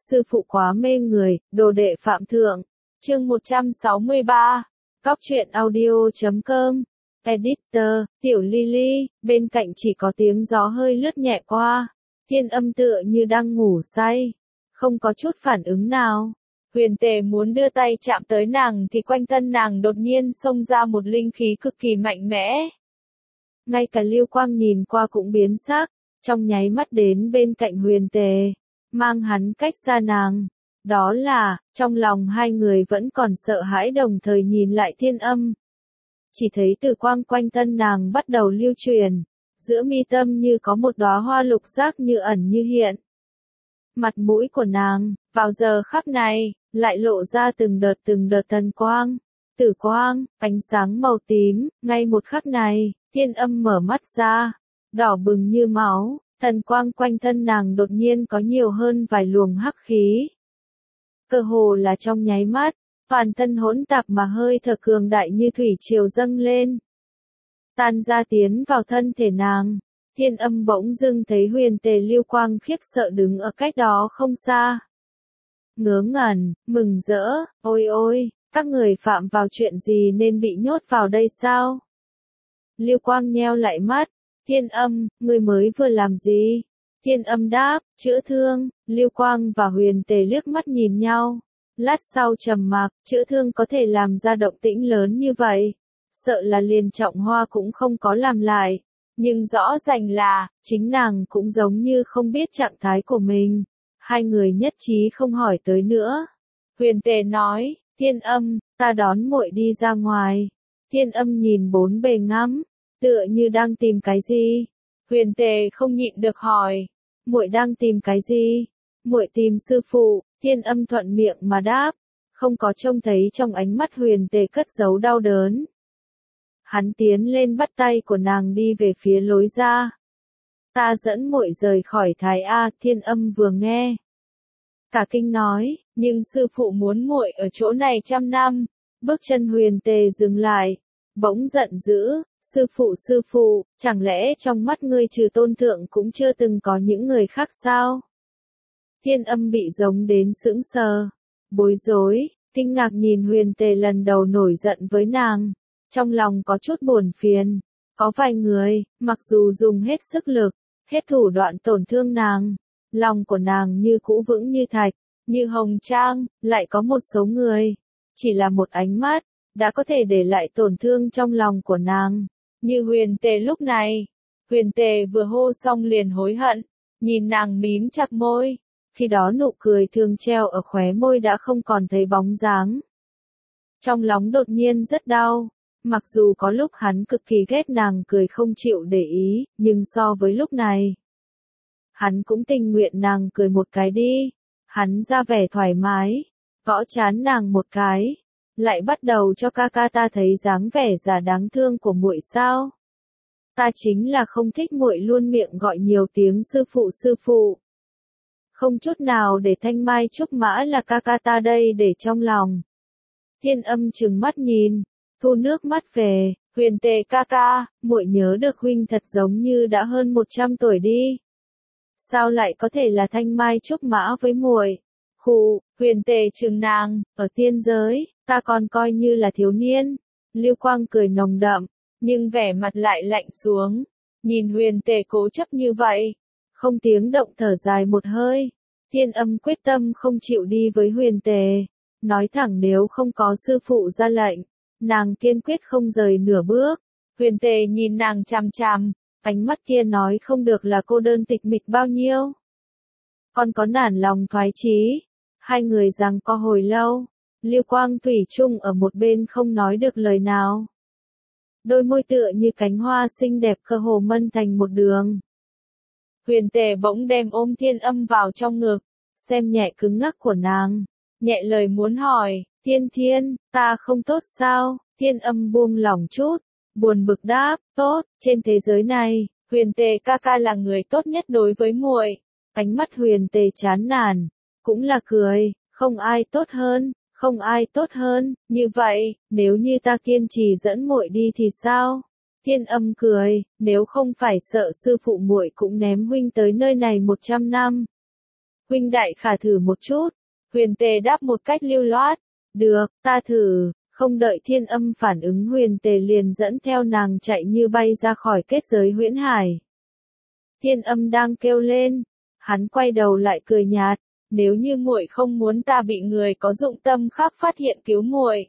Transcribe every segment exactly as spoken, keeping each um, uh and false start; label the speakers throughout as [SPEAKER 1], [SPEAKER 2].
[SPEAKER 1] sư phụ quá mê người, đồ đệ phạm thượng. Chương một trăm sáu mươi ba. Cóc truyện audio chấm com. Editor, Tiểu Lily, bên cạnh chỉ có tiếng gió hơi lướt nhẹ qua. Thiên Âm tựa như đang ngủ say, không có chút phản ứng nào. Huyền Tề muốn đưa tay chạm tới nàng thì quanh thân nàng đột nhiên xông ra một linh khí cực kỳ mạnh mẽ. Ngay cả Lưu Quang nhìn qua cũng biến sắc, trong nháy mắt đến bên cạnh Huyền Tề, mang hắn cách xa nàng. Đó là, trong lòng hai người vẫn còn sợ hãi đồng thời nhìn lại Thiên Âm. Chỉ thấy từ quang quanh thân nàng bắt đầu lưu truyền, giữa mi tâm như có một đóa hoa lục giác như ẩn như hiện. Mặt mũi của nàng, vào giờ khắc này, lại lộ ra từng đợt từng đợt thần quang, tử quang, ánh sáng màu tím. Ngay một khắc này, Thiên Âm mở mắt ra, đỏ bừng như máu, thần quang quanh thân nàng đột nhiên có nhiều hơn vài luồng hắc khí. Cơ hồ là trong nháy mắt, toàn thân hỗn tạp mà hơi thở cường đại như thủy triều dâng lên, tan ra tiến vào thân thể nàng. Thiên Âm bỗng dưng thấy Huyền Tề Lưu Quang khiếp sợ đứng ở cách đó không xa. Ngớ ngẩn, mừng rỡ, ôi ôi, các người phạm vào chuyện gì nên bị nhốt vào đây sao? Lưu Quang nheo lại mắt, Thiên Âm, ngươi mới vừa làm gì? Thiên Âm đáp, chữa thương. Lưu Quang và Huyền Tề liếc mắt nhìn nhau, lát sau trầm mặc. Chữa thương có thể làm ra động tĩnh lớn như vậy, sợ là liền trọng hoa cũng không có làm lại. Nhưng rõ ràng là, chính nàng cũng giống như không biết trạng thái của mình. Hai người nhất trí không hỏi tới nữa. Huyền Tề nói, Thiên Âm, ta đón muội đi ra ngoài. Thiên Âm nhìn bốn bề ngắm, tựa như đang tìm cái gì. Huyền Tề không nhịn được hỏi, muội đang tìm cái gì? Muội tìm sư phụ. Thiên Âm thuận miệng mà đáp, không có trông thấy trong ánh mắt Huyền Tề cất giấu đau đớn. Hắn tiến lên bắt tay của nàng đi về phía lối ra. Ta dẫn muội rời khỏi Thái A. Thiên Âm vừa nghe, cả kinh nói, nhưng sư phụ muốn muội ở chỗ này trăm năm. Bước chân Huyền Tề dừng lại, bỗng giận dữ, sư phụ sư phụ, chẳng lẽ trong mắt ngươi trừ tôn thượng cũng chưa từng có những người khác sao? Thiên Âm bị giống đến sững sờ, bối rối, kinh ngạc nhìn Huyền Tề lần đầu nổi giận với nàng. Trong lòng có chút buồn phiền, có vài người, mặc dù dùng hết sức lực, hết thủ đoạn tổn thương nàng, lòng của nàng như cũ vững như thạch, như hồng trang. Lại có một số người, chỉ là một ánh mắt, đã có thể để lại tổn thương trong lòng của nàng, như Huyền Tề lúc này. Huyền Tề vừa hô xong liền hối hận, nhìn nàng mím chặt môi, khi đó nụ cười thường treo ở khóe môi đã không còn thấy bóng dáng. Trong lòng đột nhiên rất đau. Mặc dù có lúc hắn cực kỳ ghét nàng cười không chịu để ý, nhưng so với lúc này, hắn cũng tình nguyện nàng cười một cái đi. Hắn ra vẻ thoải mái, gõ trán nàng một cái, lại bắt đầu cho ca ca ta thấy dáng vẻ già đáng thương của muội sao? Ta chính là không thích muội luôn miệng gọi nhiều tiếng sư phụ sư phụ, không chút nào để thanh mai trúc mã là ca ca ta đây để trong lòng. Thiên Âm trừng mắt nhìn, thu nước mắt về, Huyền Tề ca ca, muội nhớ được huynh thật giống như đã hơn một trăm tuổi đi. Sao lại có thể là thanh mai trúc mã với muội? Khụ. Huyền Tề trừng nàng, ở tiên giới, ta còn coi như là thiếu niên. Lưu Quang cười nồng đậm, nhưng vẻ mặt lại lạnh xuống. Nhìn Huyền Tề cố chấp như vậy, không tiếng động thở dài một hơi. Thiên Âm quyết tâm không chịu đi với Huyền Tề, nói thẳng nếu không có sư phụ ra lệnh, nàng kiên quyết không rời nửa bước. Huyền Tề nhìn nàng chằm chằm, ánh mắt kia nói không được là cô đơn tịch mịch bao nhiêu. Còn có nản lòng thoái chí. Hai người giằng co hồi lâu, Lưu Quang thủy chung ở một bên không nói được lời nào. Đôi môi tựa như cánh hoa xinh đẹp cơ hồ mân thành một đường. Huyền Tề bỗng đem ôm Thiên Âm vào trong ngực, xem nhẹ cứng ngắc của nàng, nhẹ lời muốn hỏi, Thiên Thiên, ta không tốt sao? Thiên Âm buông lỏng chút, buồn bực đáp, tốt, trên thế giới này, Huyền Tề ca ca là người tốt nhất đối với muội. Ánh mắt Huyền Tề chán nản, cũng là cười, không ai tốt hơn, không ai tốt hơn. Như vậy, nếu như ta kiên trì dẫn muội đi thì sao? Thiên Âm cười, nếu không phải sợ sư phụ muội cũng ném huynh tới nơi này một trăm năm. huynh đại khả thử một chút. Huyền Tề đáp một cách lưu loát. Được, ta thử. Không đợi Thiên Âm phản ứng, Huyền Tề liền dẫn theo nàng chạy như bay ra khỏi kết giới huyễn hải. Thiên Âm đang kêu lên, hắn quay đầu lại cười nhạt, nếu như muội không muốn ta bị người có dụng tâm khác phát hiện cứu muội,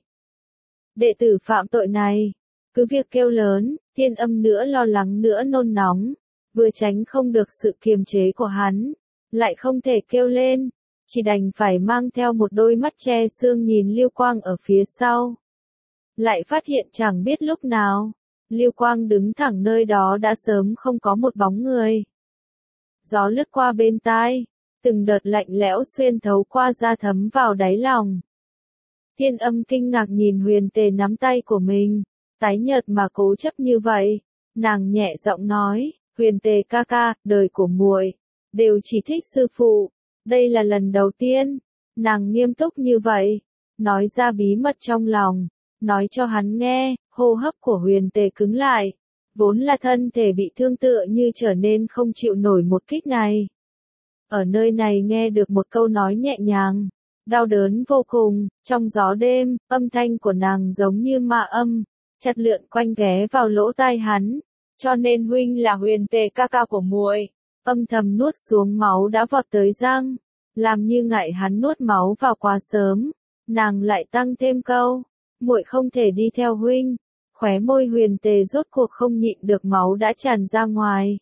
[SPEAKER 1] đệ tử phạm tội này, cứ việc kêu lớn. Thiên Âm nữa lo lắng nữa nôn nóng, vừa tránh không được sự kiềm chế của hắn, lại không thể kêu lên, chỉ đành phải mang theo một đôi mắt che xương nhìn Lưu Quang ở phía sau. Lại phát hiện chẳng biết lúc nào, Lưu Quang đứng thẳng nơi đó đã sớm không có một bóng người. Gió lướt qua bên tai, từng đợt lạnh lẽo xuyên thấu qua da thấm vào đáy lòng. Thiên Âm kinh ngạc nhìn Huyền Tề nắm tay của mình, tái nhợt mà cố chấp như vậy. Nàng nhẹ giọng nói, Huyền Tề ca ca, đời của muội đều chỉ thích sư phụ. Đây là lần đầu tiên, nàng nghiêm túc như vậy, nói ra bí mật trong lòng, nói cho hắn nghe. Hô hấp của Huyền Tề cứng lại, vốn là thân thể bị thương tựa như trở nên không chịu nổi một kích này. Ở nơi này nghe được một câu nói nhẹ nhàng, đau đớn vô cùng, trong gió đêm, âm thanh của nàng giống như ma âm, chặt lượn quanh ghé vào lỗ tai hắn, cho nên huynh là Huyền Tề ca ca của muội. Âm thầm nuốt xuống máu đã vọt tới răng, làm như ngại hắn nuốt máu vào quá sớm, nàng lại tăng thêm câu, muội không thể đi theo huynh. Khóe môi Huyền Tề rốt cuộc không nhịn được máu đã tràn ra ngoài.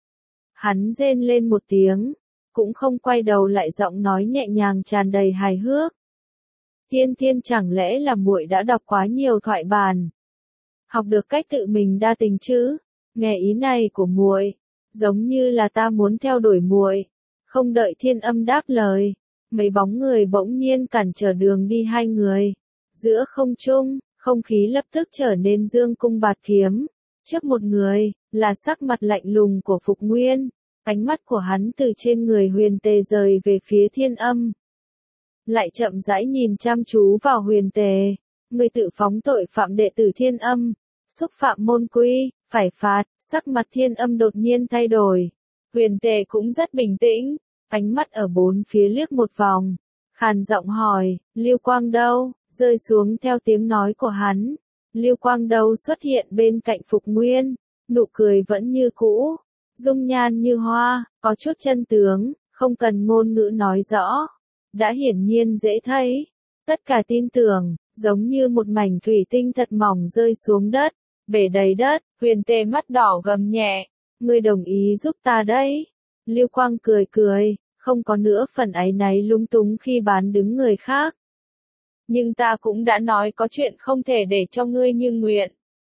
[SPEAKER 1] Hắn rên lên một tiếng, cũng không quay đầu lại, giọng nói nhẹ nhàng tràn đầy hài hước. Thiên Thiên, chẳng lẽ là muội đã đọc quá nhiều thoại bản, học được cách tự mình đa tình chứ? Nghe ý này của muội, giống như là ta muốn theo đuổi muội. Không đợi Thiên Âm đáp lời, mấy bóng người bỗng nhiên cản trở đường đi hai người. Giữa không trung, không khí lập tức trở nên dương cung bạt kiếm. Trước một người, là sắc mặt lạnh lùng của Phục Nguyên. Ánh mắt của hắn từ trên người Huyền Tề rời về phía Thiên Âm, lại chậm rãi nhìn chăm chú vào Huyền Tề. Người tự phóng tội phạm đệ tử Thiên Âm, xúc phạm môn quy, phải phạt. Sắc mặt Thiên Âm đột nhiên thay đổi. Huyền Tề cũng rất bình tĩnh, ánh mắt ở bốn phía liếc một vòng, khàn giọng hỏi, Lưu Quang đâu? Rơi xuống theo tiếng nói của hắn, Lưu Quang đâu xuất hiện bên cạnh Phục Nguyên, nụ cười vẫn như cũ, dung nhan như hoa, có chút chân tướng, không cần ngôn ngữ nói rõ, đã hiển nhiên dễ thấy. Tất cả tin tưởng, giống như một mảnh thủy tinh thật mỏng rơi xuống đất, bể đầy đất. Huyền Tề mắt đỏ gầm nhẹ, ngươi đồng ý giúp ta đấy. Lưu Quang cười cười, không có nữa phần áy náy lung túng khi bán đứng người khác. Nhưng ta cũng đã nói có chuyện không thể để cho ngươi như nguyện.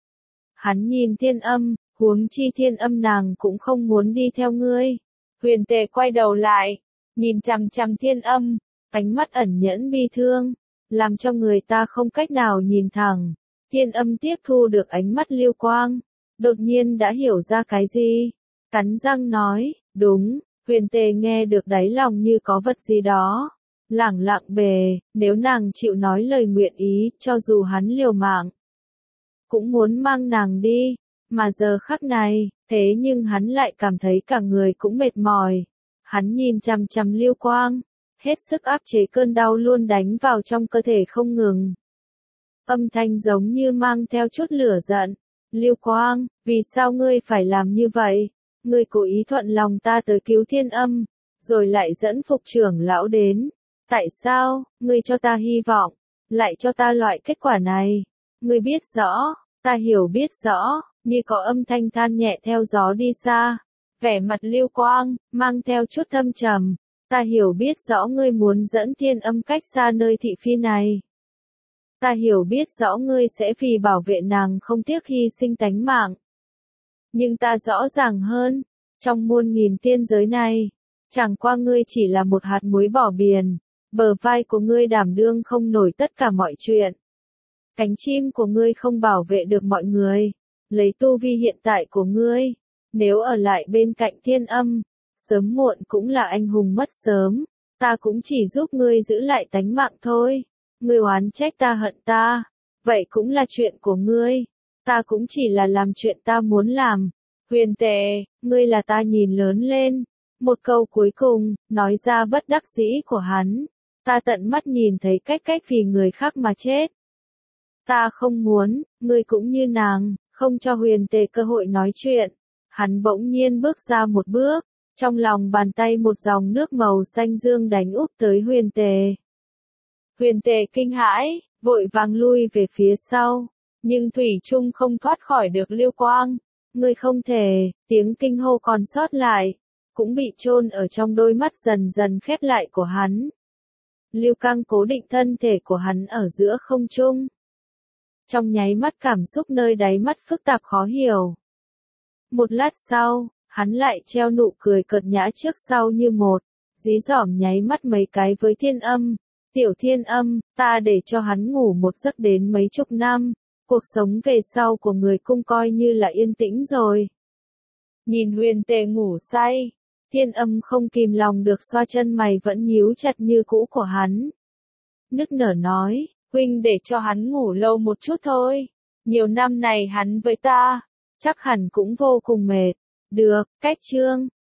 [SPEAKER 1] Hắn nhìn Thiên Âm, huống chi Thiên Âm nàng cũng không muốn đi theo ngươi. Huyền Tề quay đầu lại, nhìn chằm chằm Thiên Âm, ánh mắt ẩn nhẫn bi thương, làm cho người ta không cách nào nhìn thẳng. Thiên Âm tiếp thu được ánh mắt Lưu Quang, đột nhiên đã hiểu ra cái gì. Cắn răng nói, đúng. Huyền Tề nghe được đáy lòng như có vật gì đó lẳng lặng bề, nếu nàng chịu nói lời nguyện ý, cho dù hắn liều mạng, cũng muốn mang nàng đi. Mà giờ khắc này, thế nhưng hắn lại cảm thấy cả người cũng mệt mỏi. Hắn nhìn chằm chằm Lưu Quang, hết sức áp chế cơn đau luôn đánh vào trong cơ thể không ngừng. Âm thanh giống như mang theo chút lửa giận. Lưu Quang, vì sao ngươi phải làm như vậy? Ngươi cố ý thuận lòng ta tới cứu Thiên Âm, rồi lại dẫn Phục trưởng lão đến. Tại sao, ngươi cho ta hy vọng, lại cho ta loại kết quả này? Ngươi biết rõ, ta hiểu biết rõ, như có âm thanh than nhẹ theo gió đi xa. Vẻ mặt Lưu Quang, mang theo chút thâm trầm. Ta hiểu biết rõ ngươi muốn dẫn Thiên Âm cách xa nơi thị phi này. Ta hiểu biết rõ ngươi sẽ vì bảo vệ nàng không tiếc hy sinh tánh mạng. Nhưng ta rõ ràng hơn, trong muôn nghìn tiên giới này, chẳng qua ngươi chỉ là một hạt muối bỏ biển, bờ vai của ngươi đảm đương không nổi tất cả mọi chuyện. Cánh chim của ngươi không bảo vệ được mọi người, lấy tu vi hiện tại của ngươi, nếu ở lại bên cạnh Thiên Âm, sớm muộn cũng là anh hùng mất sớm, ta cũng chỉ giúp ngươi giữ lại tánh mạng thôi. Ngươi oán trách ta hận ta, vậy cũng là chuyện của ngươi, ta cũng chỉ là làm chuyện ta muốn làm. Huyền Tề, ngươi là ta nhìn lớn lên, Một câu cuối cùng, nói ra bất đắc dĩ của hắn. Ta tận mắt nhìn thấy cách cách vì người khác mà chết. Ta không muốn, ngươi cũng như nàng, không cho huyền tề cơ hội nói chuyện. Hắn bỗng nhiên bước ra một bước, trong lòng bàn tay một dòng nước màu xanh dương đánh úp tới huyền tề. Huyền tề kinh hãi, vội vàng lui về phía sau, nhưng thủy chung không thoát khỏi được lưu quang. Ngươi không thể, tiếng kinh hô còn sót lại, cũng bị chôn ở trong đôi mắt dần dần khép lại của hắn. Lưu Cang cố định thân thể của hắn ở giữa không trung. Trong nháy mắt cảm xúc nơi đáy mắt phức tạp khó hiểu. Một lát sau, hắn lại treo nụ cười cợt nhã trước sau như một, dí dỏm nháy mắt mấy cái với Thiên Âm. Tiểu Thiên Âm, ta để cho hắn ngủ một giấc đến mấy chục năm, cuộc sống về sau của người cung coi như là yên tĩnh rồi. Nhìn huyền tề ngủ say, Thiên Âm không kìm lòng được xoa chân mày vẫn nhíu chặt như cũ của hắn. Nức nở nói, huynh để cho hắn ngủ lâu một chút thôi, nhiều năm này hắn với ta, chắc hẳn cũng vô cùng mệt. Được, cách chương.